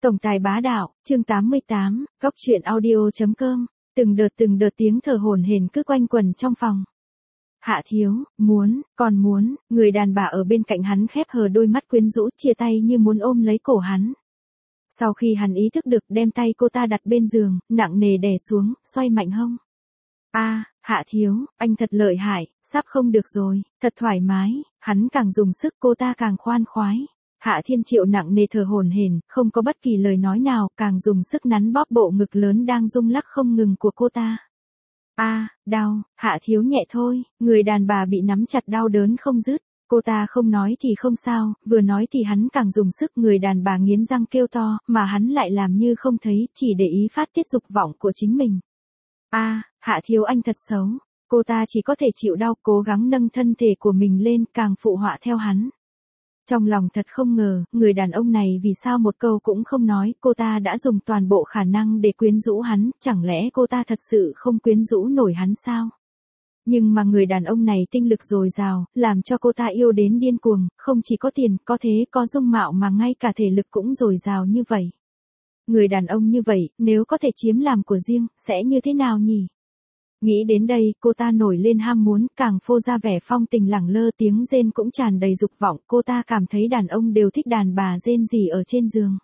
Tổng tài bá đạo, chương 88, góc truyện audio.com, từng đợt tiếng thở hổn hển cứ quanh quẩn trong phòng. Hạ Thiếu, còn muốn, người đàn bà ở bên cạnh hắn khép hờ đôi mắt quyến rũ chia tay như muốn ôm lấy cổ hắn. Sau khi hắn ý thức được đem tay cô ta đặt bên giường, nặng nề đè xuống, xoay mạnh hông. Hạ Thiếu, anh thật lợi hại, sắp không được rồi, thật thoải mái, hắn càng dùng sức cô ta càng khoan khoái. Hạ Thiên Triệu nặng nề thở hổn hển, không có bất kỳ lời nói nào, càng dùng sức nắn bóp bộ ngực lớn đang rung lắc không ngừng của cô ta. Đau, Hạ Thiếu nhẹ thôi, người đàn bà bị nắm chặt đau đớn không dứt. Cô ta không nói thì không sao, vừa nói thì hắn càng dùng sức, người đàn bà nghiến răng kêu to, mà hắn lại làm như không thấy, chỉ để ý phát tiết dục vọng của chính mình. Hạ Thiếu anh thật xấu. Cô ta chỉ có thể chịu đau, cố gắng nâng thân thể của mình lên, càng phụ họa theo hắn. Trong lòng thật không ngờ, người đàn ông này vì sao một câu cũng không nói, cô ta đã dùng toàn bộ khả năng để quyến rũ hắn, chẳng lẽ cô ta thật sự không quyến rũ nổi hắn sao? Nhưng mà người đàn ông này tinh lực dồi dào, làm cho cô ta yêu đến điên cuồng, không chỉ có tiền, có thế, có dung mạo mà ngay cả thể lực cũng dồi dào như vậy. Người đàn ông như vậy, nếu có thể chiếm làm của riêng, sẽ như thế nào nhỉ? Nghĩ đến đây, cô ta nổi lên ham muốn, càng phô ra vẻ phong tình lẳng lơ, tiếng rên cũng tràn đầy dục vọng, cô ta cảm thấy đàn ông đều thích đàn bà rên rỉ ở trên giường.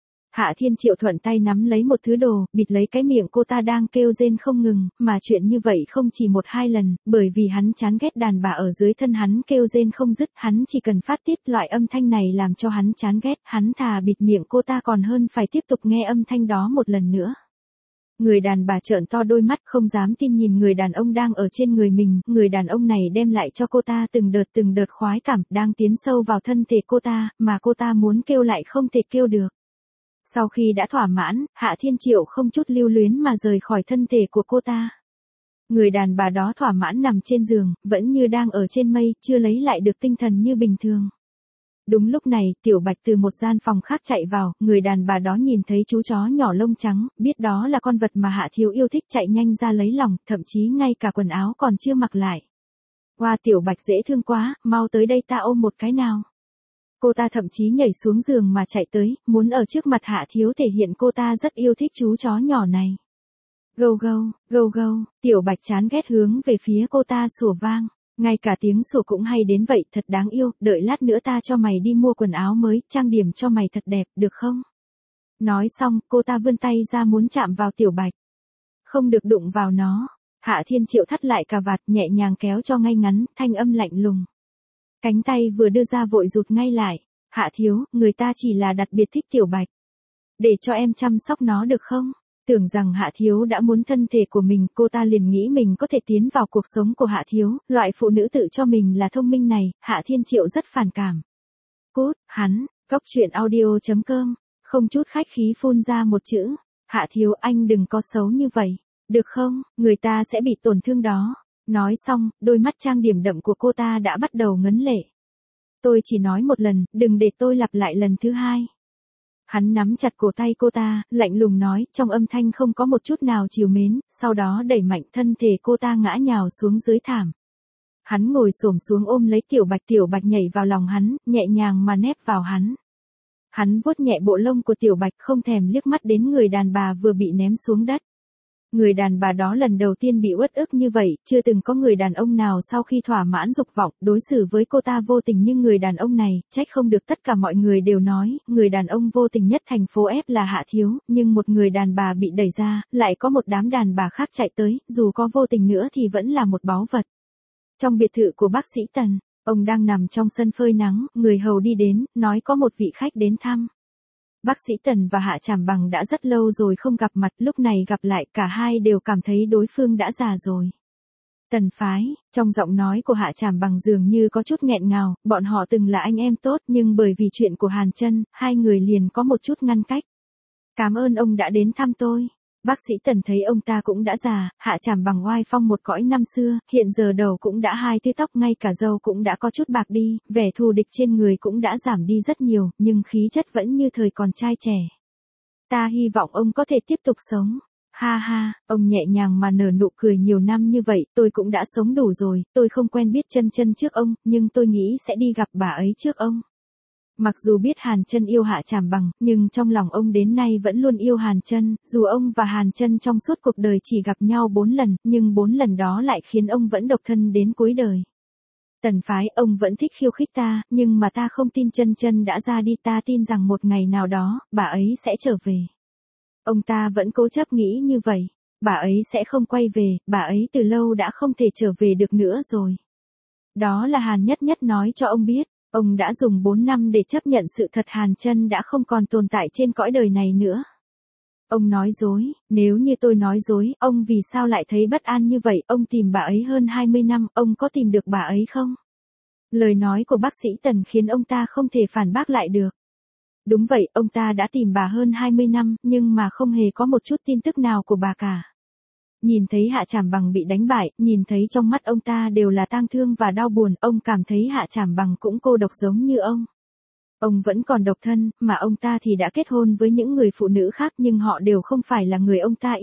Hạ Thiên Triệu thuận tay nắm lấy một thứ đồ, bịt lấy cái miệng cô ta đang kêu rên không ngừng, mà chuyện như vậy không chỉ một hai lần, bởi vì hắn chán ghét đàn bà ở dưới thân hắn kêu rên không dứt, hắn chỉ cần phát tiết loại âm thanh này làm cho hắn chán ghét, hắn thà bịt miệng cô ta còn hơn phải tiếp tục nghe âm thanh đó một lần nữa. Người đàn bà trợn to đôi mắt không dám tin nhìn người đàn ông đang ở trên người mình, người đàn ông này đem lại cho cô ta từng đợt khoái cảm, đang tiến sâu vào thân thể cô ta, mà cô ta muốn kêu lại không thể kêu được. Sau khi đã thỏa mãn, Hạ Thiên Triệu không chút lưu luyến mà rời khỏi thân thể của cô ta. Người đàn bà đó thỏa mãn nằm trên giường, vẫn như đang ở trên mây, chưa lấy lại được tinh thần như bình thường. Đúng lúc này, Tiểu Bạch từ một gian phòng khác chạy vào, người đàn bà đó nhìn thấy chú chó nhỏ lông trắng, biết đó là con vật mà Hạ Thiếu yêu thích, chạy nhanh ra lấy lòng, thậm chí ngay cả quần áo còn chưa mặc lại. Wow, Tiểu Bạch dễ thương quá, mau tới đây ta ôm một cái nào. Cô ta thậm chí nhảy xuống giường mà chạy tới, muốn ở trước mặt Hạ Thiếu thể hiện cô ta rất yêu thích chú chó nhỏ này. Gâu gâu, Tiểu Bạch chán ghét hướng về phía cô ta sủa vang. Ngay cả tiếng sủa cũng hay đến vậy, thật đáng yêu, đợi lát nữa ta cho mày đi mua quần áo mới, trang điểm cho mày thật đẹp, được không? Nói xong, cô ta vươn tay ra muốn chạm vào Tiểu Bạch. Không được đụng vào nó. Hạ Thiên Triệu thắt lại cà vạt, nhẹ nhàng kéo cho ngay ngắn, thanh âm lạnh lùng. Cánh tay vừa đưa ra vội rụt ngay lại. Hạ Thiếu, người ta chỉ là đặc biệt thích Tiểu Bạch. Để cho em chăm sóc nó được không? Tưởng rằng Hạ Thiếu đã muốn thân thể của mình, cô ta liền nghĩ mình có thể tiến vào cuộc sống của Hạ Thiếu, loại phụ nữ tự cho mình là thông minh này, Hạ Thiên Triệu rất phản cảm. Cút, hắn, góc truyện audio.com, không chút khách khí phun ra một chữ. Hạ Thiếu anh đừng có xấu như vậy, được không, người ta sẽ bị tổn thương đó. Nói xong, đôi mắt trang điểm đậm của cô ta đã bắt đầu ngấn lệ. Tôi chỉ nói một lần, đừng để tôi lặp lại lần thứ hai. Hắn nắm chặt cổ tay cô ta, lạnh lùng nói, trong âm thanh không có một chút nào trìu mến, sau đó đẩy mạnh thân thể cô ta ngã nhào xuống dưới thảm. Hắn ngồi xổm xuống ôm lấy Tiểu Bạch nhảy vào lòng hắn, nhẹ nhàng mà nép vào hắn. Hắn vuốt nhẹ bộ lông của Tiểu Bạch không thèm liếc mắt đến người đàn bà vừa bị ném xuống đất. Người đàn bà đó lần đầu tiên bị uất ức như vậy, chưa từng có người đàn ông nào sau khi thỏa mãn dục vọng, đối xử với cô ta vô tình như người đàn ông này, trách không được tất cả mọi người đều nói, người đàn ông vô tình nhất thành phố F là Hạ Thiếu, nhưng một người đàn bà bị đẩy ra, lại có một đám đàn bà khác chạy tới, dù có vô tình nữa thì vẫn là một báu vật. Trong biệt thự của bác sĩ Tần, ông đang nằm trong sân phơi nắng, người hầu đi đến, nói có một vị khách đến thăm. Bác sĩ Tần và Hạ Trảm Bằng đã rất lâu rồi không gặp mặt, lúc này gặp lại cả hai đều cảm thấy đối phương đã già rồi. Tần phái, trong giọng nói của Hạ Trảm Bằng dường như có chút nghẹn ngào, bọn họ từng là anh em tốt nhưng bởi vì chuyện của Hàn Chân, hai người liền có một chút ngăn cách. Cảm ơn ông đã đến thăm tôi. Bác sĩ Tần thấy ông ta cũng đã già, Hạ Trảm Bằng oai phong một cõi năm xưa, hiện giờ đầu cũng đã hai tia tóc, ngay cả râu cũng đã có chút bạc đi, vẻ thù địch trên người cũng đã giảm đi rất nhiều, nhưng khí chất vẫn như thời còn trai trẻ. Ta hy vọng ông có thể tiếp tục sống. Ha ha, ông nhẹ nhàng mà nở nụ cười, nhiều năm như vậy, tôi cũng đã sống đủ rồi, tôi không quen biết Chân Chân trước ông, nhưng tôi nghĩ sẽ đi gặp bà ấy trước ông. Mặc dù biết Hàn Chân yêu Hạ Trảm Bằng, nhưng trong lòng ông đến nay vẫn luôn yêu Hàn Chân, dù ông và Hàn Chân trong suốt cuộc đời chỉ gặp nhau 4 lần, nhưng 4 lần đó lại khiến ông vẫn độc thân đến cuối đời. Tần Phái, ông vẫn thích khiêu khích ta, nhưng mà ta không tin Chân Chân đã ra đi, ta tin rằng một ngày nào đó, bà ấy sẽ trở về. Ông ta vẫn cố chấp nghĩ như vậy, bà ấy sẽ không quay về, bà ấy từ lâu đã không thể trở về được nữa rồi. Đó là Hàn Nhất Nhất nói cho ông biết, ông đã dùng 4 năm để chấp nhận sự thật Hàn Chân đã không còn tồn tại trên cõi đời này nữa. Ông nói dối, nếu như tôi nói dối, ông vì sao lại thấy bất an như vậy, ông tìm bà ấy hơn 20 năm, ông có tìm được bà ấy không? Lời nói của bác sĩ Tần khiến ông ta không thể phản bác lại được. Đúng vậy, ông ta đã tìm bà hơn 20 năm, nhưng mà không hề có một chút tin tức nào của bà cả. Nhìn thấy Hạ Trảm Bằng bị đánh bại, nhìn thấy trong mắt ông ta đều là tang thương và đau buồn, ông cảm thấy Hạ Trảm Bằng cũng cô độc giống như ông. Ông vẫn còn độc thân, mà ông ta thì đã kết hôn với những người phụ nữ khác nhưng họ đều không phải là người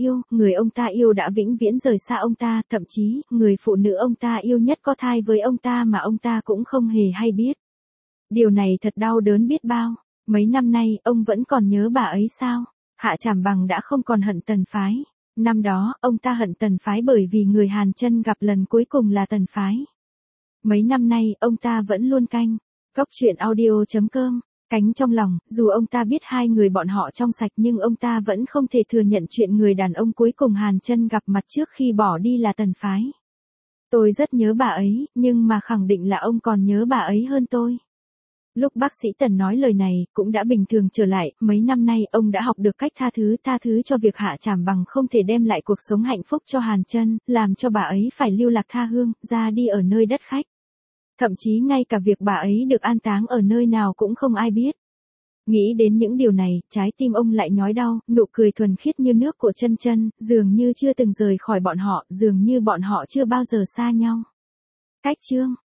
ông ta yêu đã vĩnh viễn rời xa ông ta, thậm chí, người phụ nữ ông ta yêu nhất có thai với ông ta mà ông ta cũng không hề hay biết. Điều này thật đau đớn biết bao. Mấy năm nay, ông vẫn còn nhớ bà ấy sao? Hạ Trảm Bằng đã không còn hận Tần Phái. Năm đó, ông ta hận Tần Phái bởi vì người Hàn Chân gặp lần cuối cùng là Tần Phái. Mấy năm nay, ông ta vẫn luôn canh. Góc truyện audio.com, cánh trong lòng, dù ông ta biết hai người bọn họ trong sạch nhưng ông ta vẫn không thể thừa nhận chuyện người đàn ông cuối cùng Hàn Chân gặp mặt trước khi bỏ đi là Tần Phái. Tôi rất nhớ bà ấy, nhưng mà khẳng định là ông còn nhớ bà ấy hơn tôi. Lúc bác sĩ Tần nói lời này, cũng đã bình thường trở lại, mấy năm nay ông đã học được cách tha thứ cho việc Hạ Trảm Bằng không thể đem lại cuộc sống hạnh phúc cho Hàn Chân, làm cho bà ấy phải lưu lạc tha hương, ra đi ở nơi đất khách. Thậm chí ngay cả việc bà ấy được an táng ở nơi nào cũng không ai biết. Nghĩ đến những điều này, trái tim ông lại nhói đau, nụ cười thuần khiết như nước của Chân Chân, dường như chưa từng rời khỏi bọn họ, dường như bọn họ chưa bao giờ xa nhau. Cách chương